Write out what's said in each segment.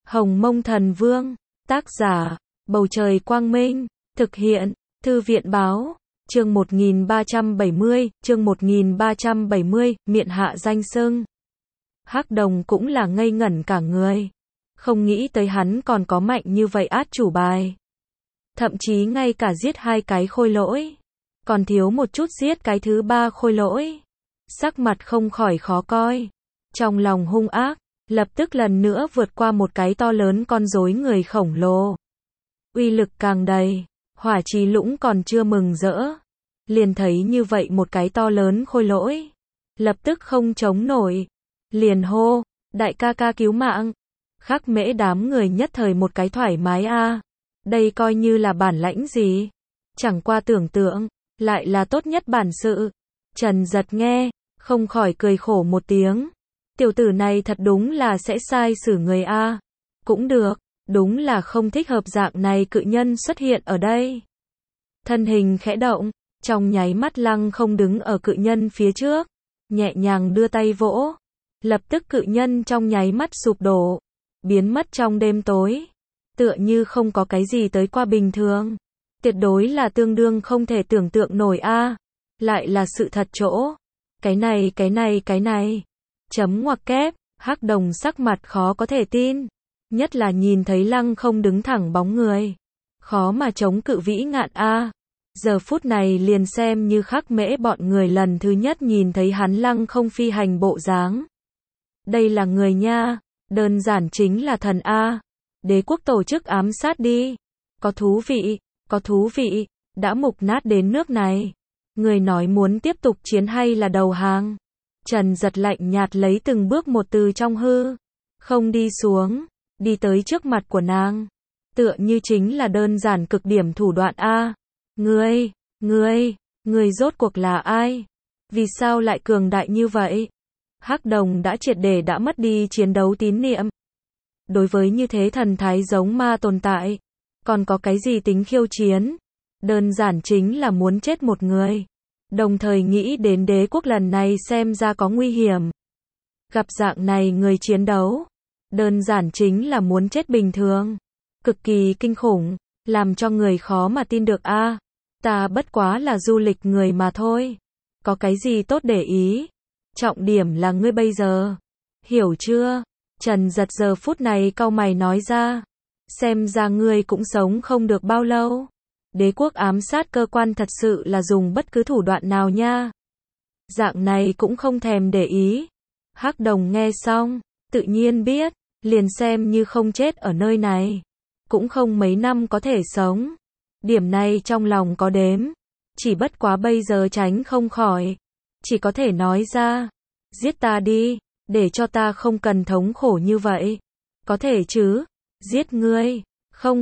Hồng Mông Thần Vương, tác giả, Bầu Trời Quang Minh, thực hiện, Thư viện Báo, chương 1370, miện hạ danh xưng. Hắc Đồng cũng là ngây ngẩn cả người. Không nghĩ tới hắn còn có mạnh như vậy át chủ bài. Thậm chí ngay cả giết 2 cái khôi lỗi. Còn thiếu một chút giết cái thứ 3 khôi lỗi. Sắc mặt không khỏi khó coi. Trong lòng hung ác, lập tức lần nữa vượt qua một cái to lớn con rối người khổng lồ. Uy lực càng đầy, Hỏa Trì Lũng còn chưa mừng rỡ. Liền thấy như vậy một cái to lớn khôi lỗi. Lập tức không chống nổi. Liền hô, đại ca ca cứu mạng. Khắc Mễ đám người nhất thời một cái thoải mái a. Đây coi như là bản lãnh gì? Chẳng qua tưởng tượng, lại là tốt nhất bản sự. Trần Giật nghe, không khỏi cười khổ một tiếng. Tiểu tử này thật đúng là sẽ sai xử người a. Cũng được, đúng là không thích hợp dạng này cự nhân xuất hiện ở đây. Thân hình khẽ động, trong nháy mắt Lăng Không đứng ở cự nhân phía trước, nhẹ nhàng đưa tay vỗ. Lập tức cự nhân trong nháy mắt sụp đổ, biến mất trong đêm tối. Tựa như không có cái gì tới qua bình thường. Tuyệt đối là tương đương không thể tưởng tượng nổi a. Lại là sự thật chỗ. Cái này. Chấm ngoặc kép, Hắc Đồng sắc mặt khó có thể tin. Nhất là nhìn thấy Lăng Không đứng thẳng bóng người. Khó mà chống cự vĩ ngạn a. Giờ phút này liền xem như Khắc Mễ bọn người lần thứ nhất nhìn thấy hắn Lăng Không phi hành bộ dáng. Đây là người nha, đơn giản chính là thần a. Đế quốc tổ chức ám sát đi. Có thú vị, đã mục nát đến nước này. Người nói muốn tiếp tục chiến hay là đầu hàng? Trần Giật lạnh nhạt lấy từng bước một từ trong hư không đi xuống, đi tới trước mặt của nàng. Tựa như chính là đơn giản cực điểm thủ đoạn a. Ngươi rốt cuộc là ai? Vì sao lại cường đại như vậy? Hắc Đồng đã triệt để đã mất đi chiến đấu tín niệm. Đối với như thế thần thái giống ma tồn tại, còn có cái gì tính khiêu chiến? Đơn giản chính là muốn chết một người. Đồng thời nghĩ đến đế quốc lần này xem ra có nguy hiểm. Gặp dạng này người chiến đấu, đơn giản chính là muốn chết bình thường. Cực kỳ kinh khủng, làm cho người khó mà tin được a. Ta bất quá là du lịch người mà thôi. Có cái gì tốt để ý? Trọng điểm là ngươi bây giờ. Hiểu chưa? Trần Giật giờ phút này cau mày nói ra. Xem ra ngươi cũng sống không được bao lâu. Đế quốc ám sát cơ quan thật sự là dùng bất cứ thủ đoạn nào nha. Dạng này cũng không thèm để ý. Hắc Đồng nghe xong, tự nhiên biết, liền xem như không chết ở nơi này. Cũng không mấy năm có thể sống. Điểm này trong lòng có đếm. Chỉ bất quá bây giờ tránh không khỏi. Chỉ có thể nói ra. Giết ta đi, để cho ta không cần thống khổ như vậy. Có thể chứ? Giết ngươi? Không.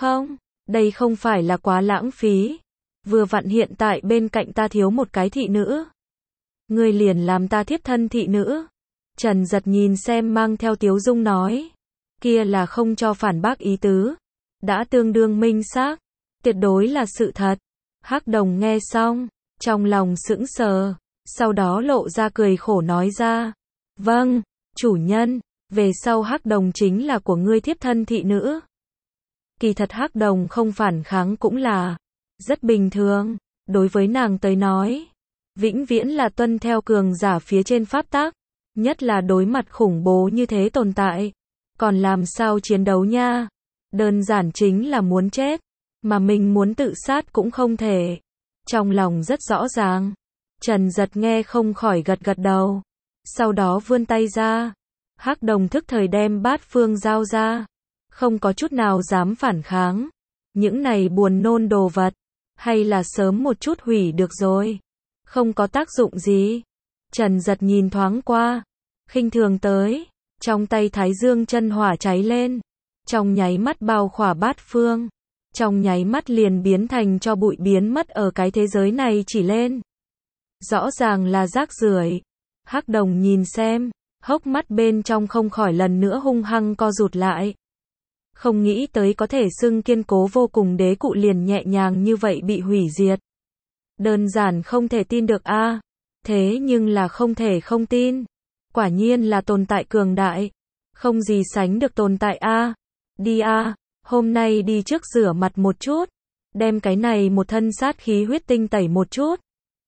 Đây không phải là quá lãng phí. Vừa vặn hiện tại bên cạnh ta thiếu một cái thị nữ. Ngươi liền làm ta thiếp thân thị nữ. Trần Giật nhìn xem mang theo tiếu dung nói. Kia là không cho phản bác ý tứ. Đã tương đương minh xác. Tuyệt đối là sự thật. Hắc Đồng nghe xong, trong lòng sững sờ. Sau đó lộ ra cười khổ nói ra. Vâng, chủ nhân. Về sau Hắc Đồng chính là của ngươi thiếp thân thị nữ. Kỳ thật Hắc Đồng không phản kháng cũng là rất bình thường. Đối với nàng tới nói, vĩnh viễn là tuân theo cường giả phía trên pháp tắc. Nhất là đối mặt khủng bố như thế tồn tại. Còn làm sao chiến đấu nha? Đơn giản chính là muốn chết. Mà mình muốn tự sát cũng không thể. Trong lòng rất rõ ràng. Trần Giật nghe không khỏi gật đầu. Sau đó vươn tay ra. Hắc Đồng thức thời đem bát phương giao ra. Không có chút nào dám phản kháng. Những này buồn nôn đồ vật. Hay là sớm một chút hủy được rồi. Không có tác dụng gì. Trần Giật nhìn thoáng qua. Khinh thường tới. Trong tay Thái Dương chân hỏa cháy lên. Trong nháy mắt bao khỏa bát phương. Trong nháy mắt liền biến thành cho bụi biến mất ở cái thế giới này chỉ lên. Rõ ràng là rác rưởi. Hắc Đồng nhìn xem. Hốc mắt bên trong không khỏi lần nữa hung hăng co rụt lại. Không nghĩ tới có thể xưng kiên cố vô cùng đế cụ liền nhẹ nhàng như vậy bị hủy diệt. Đơn giản không thể tin được a. Thế nhưng là không thể không tin. Quả nhiên là tồn tại cường đại. không gì sánh được tồn tại a. Đi a, hôm nay đi trước rửa mặt một chút, đem cái này một thân sát khí huyết tinh tẩy một chút.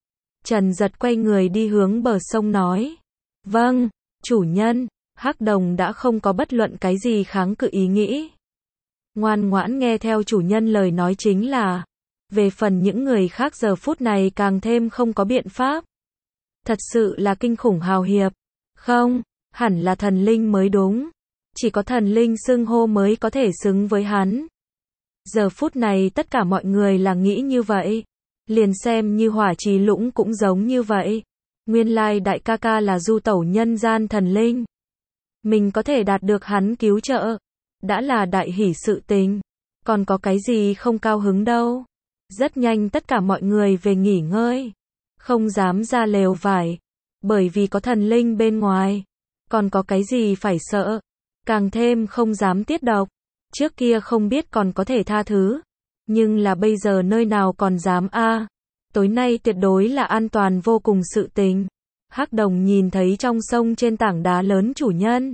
Trần Giật quay người đi hướng bờ sông nói. Vâng, chủ nhân. Hắc Đồng đã không có bất luận cái gì kháng cự ý nghĩ. Ngoan ngoãn nghe theo chủ nhân lời nói chính là. Về phần những người khác giờ phút này càng thêm không có biện pháp. Thật sự là kinh khủng hào hiệp. Không, hẳn là thần linh mới đúng. Chỉ có thần linh xưng hô mới có thể xứng với hắn. Giờ phút này tất cả mọi người là nghĩ như vậy. Liền xem như Hỏa Trì Lũng cũng giống như vậy. Nguyên lai đại ca ca là du tẩu nhân gian thần linh. Mình có thể đạt được hắn cứu trợ. Đã là đại hỷ sự tình. Còn có cái gì không cao hứng đâu. Rất nhanh tất cả mọi người về nghỉ ngơi. Không dám ra lều vải. Bởi vì có thần linh bên ngoài. Còn có cái gì phải sợ. Càng thêm không dám tiết độc. Trước kia không biết còn có thể tha thứ. Nhưng là bây giờ nơi nào còn dám a. Tối nay tuyệt đối là an toàn vô cùng sự tình. Hắc Đồng nhìn thấy trong sông trên tảng đá lớn chủ nhân.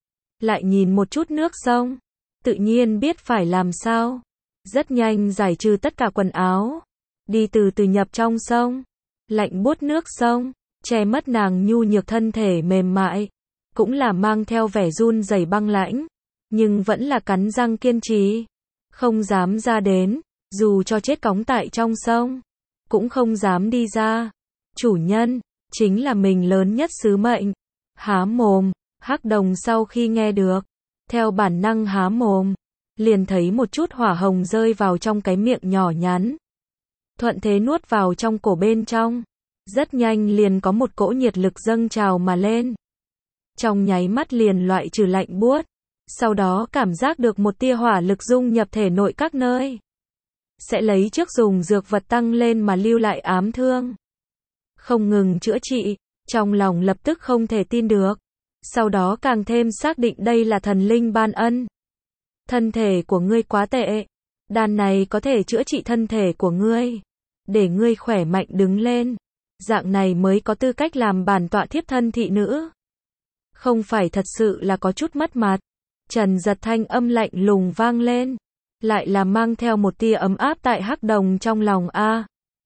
Lại nhìn một chút nước sông. Tự nhiên biết phải làm sao. Rất nhanh giải trừ tất cả quần áo. Đi từ từ nhập trong sông. Lạnh buốt nước sông. Che mất nàng nhu nhược thân thể mềm mại. Cũng là mang theo vẻ run rẩy băng lãnh. Nhưng vẫn là cắn răng kiên trì. Không dám ra đến. Dù cho chết cóng tại trong sông. Cũng không dám đi ra. Chủ nhân. Chính là mình lớn nhất sứ mệnh. Há mồm. Hắc Đồng sau khi nghe được. Theo bản năng há mồm. Liền thấy một chút hỏa hồng rơi vào trong cái miệng nhỏ nhắn. Thuận thế nuốt vào trong cổ bên trong. Rất nhanh liền có một cỗ nhiệt lực dâng trào mà lên. Trong nháy mắt liền loại trừ lạnh buốt. Sau đó cảm giác được một tia hỏa lực dung nhập thể nội các nơi. Sẽ lấy trước dùng dược vật tăng lên mà lưu lại ám thương. Không ngừng chữa trị. Trong lòng lập tức không thể tin được. Sau đó càng thêm xác định đây là thần linh ban ân. Thân thể của ngươi quá tệ. Đan này có thể chữa trị thân thể của ngươi. Để ngươi khỏe mạnh đứng lên. Dạng này mới có tư cách làm bản tọa thiếp thân thị nữ. Không phải thật sự là có chút mất mặt. Trần Giật thanh âm lạnh lùng vang lên. Lại là mang theo một tia ấm áp tại Hắc Đồng trong lòng a.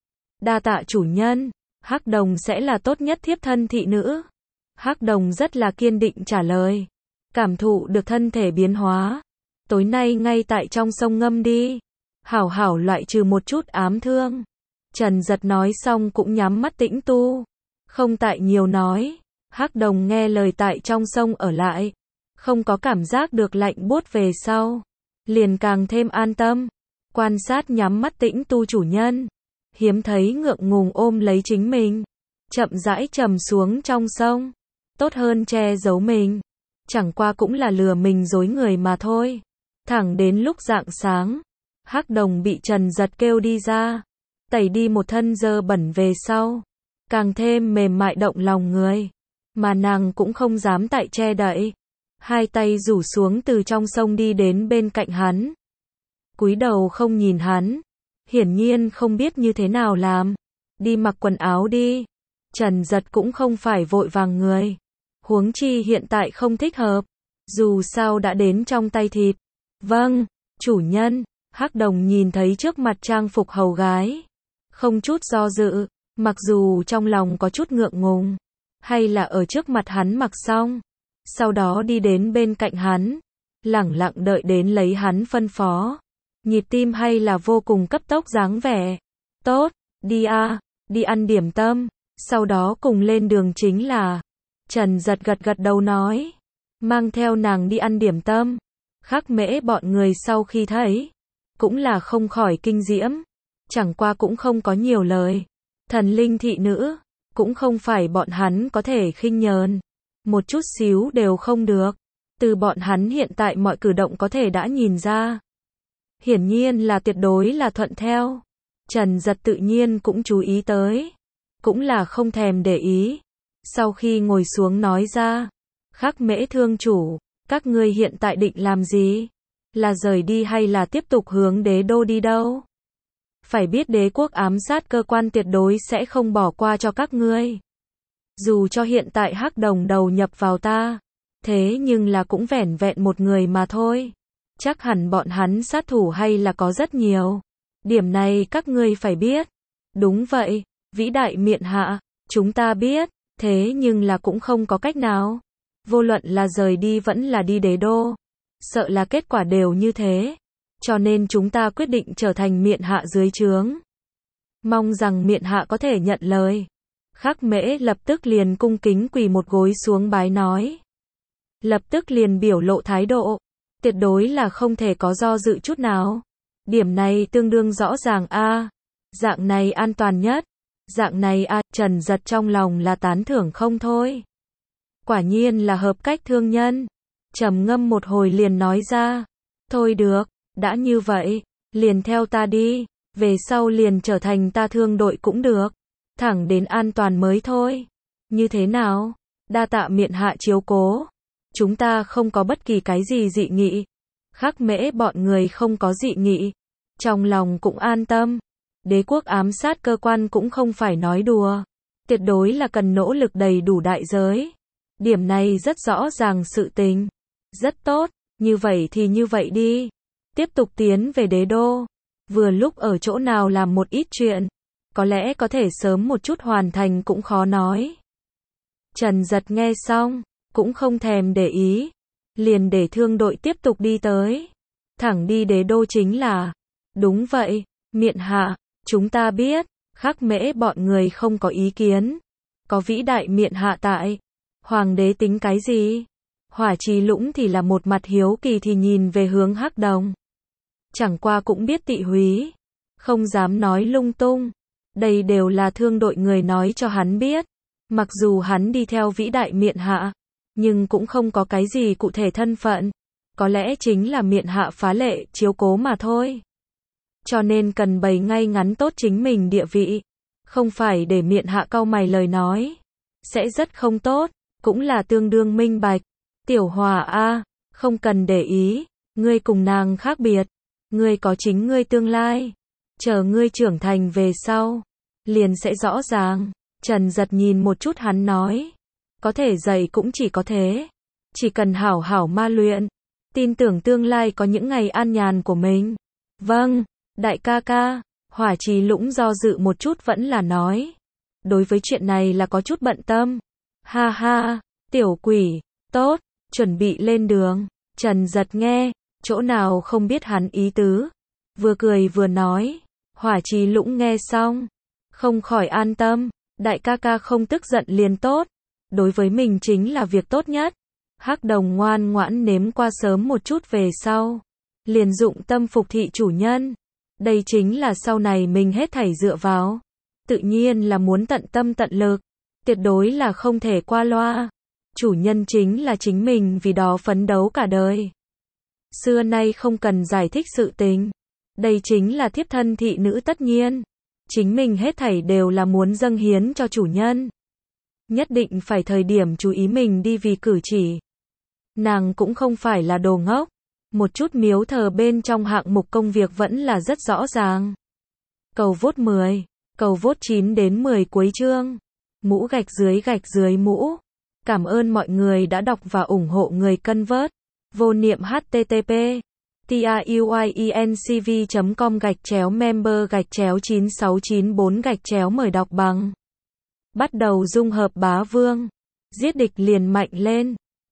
Đa tạ chủ nhân. Hắc Đồng sẽ là tốt nhất thiếp thân thị nữ. Hắc Đồng rất là kiên định trả lời. Cảm thụ được thân thể biến hóa. Tối nay ngay tại trong sông ngâm đi. Hảo hảo loại trừ một chút ám thương. Trần Giật nói xong cũng nhắm mắt tĩnh tu. Không tại nhiều nói. Hắc Đồng nghe lời tại trong sông ở lại. Không có cảm giác được lạnh buốt về sau. Liền càng thêm an tâm. Quan sát nhắm mắt tĩnh tu chủ nhân. Hiếm thấy ngượng ngùng ôm lấy chính mình. Chậm rãi trầm xuống trong sông. Tốt hơn che giấu mình. Chẳng qua cũng là lừa mình dối người mà thôi. Thẳng đến lúc rạng sáng. Hắc Đồng bị Trần Giật kêu đi ra. Tẩy đi một thân dơ bẩn về sau. Càng thêm mềm mại động lòng người. Mà nàng cũng không dám tại che đậy. Hai tay rủ xuống từ trong sông đi đến bên cạnh hắn. Cúi đầu không nhìn hắn. Hiển nhiên không biết như thế nào làm. Đi mặc quần áo đi. Trần Giật cũng không phải vội vàng người. Huống chi hiện tại không thích hợp. Dù sao đã đến trong tay thịt. Vâng, chủ nhân. Hắc Đồng nhìn thấy trước mặt trang phục hầu gái. Không chút do dự. Mặc dù trong lòng có chút ngượng ngùng. Hay là ở trước mặt hắn mặc xong. Sau đó đi đến bên cạnh hắn. Lẳng lặng đợi đến lấy hắn phân phó. Nhịp tim hay là vô cùng cấp tốc dáng vẻ. Tốt, đi a, đi ăn điểm tâm. Sau đó cùng lên đường chính là. Trần Giật gật gật đầu nói. Mang theo nàng đi ăn điểm tâm. Khắc Mễ bọn người sau khi thấy. Cũng là không khỏi kinh diễm. Chẳng qua cũng không có nhiều lời. Thần linh thị nữ. Cũng không phải bọn hắn có thể khinh nhờn. Một chút xíu đều không được. Từ bọn hắn hiện tại mọi cử động có thể đã nhìn ra. Hiển nhiên là tuyệt đối là thuận theo. Trần Giật tự nhiên cũng chú ý tới. Cũng là không thèm để ý. Sau khi ngồi xuống nói ra. Khắc Mễ thương chủ. Các ngươi hiện tại định làm gì? Là rời đi hay là tiếp tục hướng đế đô đi đâu? Phải biết đế quốc ám sát cơ quan tuyệt đối sẽ không bỏ qua cho các ngươi. Dù cho hiện tại Hắc Đồng đầu nhập vào ta. Thế nhưng là cũng vẻn vẹn một người mà thôi. Chắc hẳn bọn hắn sát thủ hay là có rất nhiều. Điểm này các ngươi phải biết. Đúng vậy, vĩ đại miện hạ, chúng ta biết, thế nhưng là cũng không có cách nào. Vô luận là rời đi vẫn là đi đế đô. Sợ là kết quả đều như thế. Cho nên chúng ta quyết định trở thành miện hạ dưới trướng. Mong rằng miện hạ có thể nhận lời. Khắc Mễ lập tức liền cung kính quỳ một gối xuống bái nói. Lập tức liền biểu lộ thái độ. Tuyệt đối là không thể có do dự chút nào. Điểm này tương đương rõ ràng a. Dạng này an toàn nhất. Dạng này a, Trần Giật trong lòng là tán thưởng không thôi. Quả nhiên là hợp cách thương nhân. Trầm ngâm một hồi liền nói ra. Thôi được, đã như vậy, liền theo ta đi. Về sau liền trở thành ta thương đội cũng được. Thẳng đến an toàn mới thôi. Như thế nào? Đa tạ miện hạ chiếu cố. Chúng ta không có bất kỳ cái gì dị nghị. Khắc Mễ bọn người không có dị nghị. Trong lòng cũng an tâm. Đế quốc ám sát cơ quan cũng không phải nói đùa. Tuyệt đối là cần nỗ lực đầy đủ đại giới. Điểm này rất rõ ràng sự tình. Rất tốt, như vậy thì như vậy đi. Tiếp tục tiến về đế đô. Vừa lúc ở chỗ nào làm một ít chuyện. Có lẽ có thể sớm một chút hoàn thành cũng khó nói. Trần Giật nghe xong, cũng không thèm để ý. Liền để thương đội tiếp tục đi tới. Thẳng đi đế đô chính là. Đúng vậy, miện hạ, chúng ta biết, Khắc Mễ bọn người không có ý kiến. Có vĩ đại miện hạ tại. Hoàng đế tính cái gì? Hỏa Trì Lũng thì là một mặt hiếu kỳ thì nhìn về hướng Hắc Đồng. Chẳng qua cũng biết tị húy. Không dám nói lung tung. Đây đều là thương đội người nói cho hắn biết. Mặc dù hắn đi theo vĩ đại miện hạ. Nhưng cũng không có cái gì cụ thể thân phận. Có lẽ chính là miện hạ phá lệ chiếu cố mà thôi. Cho nên cần bày ngay ngắn tốt chính mình địa vị. Không phải để miện hạ cau mày lời nói. Sẽ rất không tốt. Cũng là tương đương minh bạch. Tiểu Hòa a, không cần để ý. Ngươi cùng nàng khác biệt. Ngươi có chính ngươi tương lai. Chờ ngươi trưởng thành về sau. Liền sẽ rõ ràng. Trần Giật nhìn một chút hắn nói. Có thể dạy cũng chỉ có thế. Chỉ cần hảo hảo ma luyện. Tin tưởng tương lai có những ngày an nhàn của mình. Vâng, đại ca ca. Hỏa Trì Lũng do dự một chút vẫn là nói. Đối với chuyện này là có chút bận tâm. Ha ha, tiểu quỷ, tốt, chuẩn bị lên đường. Trần Giật nghe, chỗ nào không biết hắn ý tứ. Vừa cười vừa nói. Hỏa Trì Lũng nghe xong. Không khỏi an tâm. Đại ca ca không tức giận liền tốt. Đối với mình chính là việc tốt nhất. Hắc Đồng ngoan ngoãn nếm qua sớm một chút về sau. Liền dụng tâm phục thị chủ nhân. Đây chính là sau này mình hết thảy dựa vào. Tự nhiên là muốn tận tâm tận lực. Tuyệt đối là không thể qua loa. Chủ nhân chính là chính mình vì đó phấn đấu cả đời. Xưa nay không cần giải thích sự tình. Đây chính là thiếp thân thị nữ tất nhiên. Chính mình hết thảy đều là muốn dâng hiến cho chủ nhân. Nhất định phải thời điểm chú ý mình đi vì cử chỉ. Nàng cũng không phải là đồ ngốc. Một chút miếu thờ bên trong hạng mục công việc vẫn là rất rõ ràng. Cầu vote 10, cầu vote 9 đến 10 cuối chương. Mũ gạch dưới mũ. Cảm ơn mọi người đã đọc và ủng hộ người cân vớt. Vô niệm http truyencv.com/member/9694 mời đọc bằng. Bắt đầu dung hợp bá vương. Giết địch liền mạnh lên.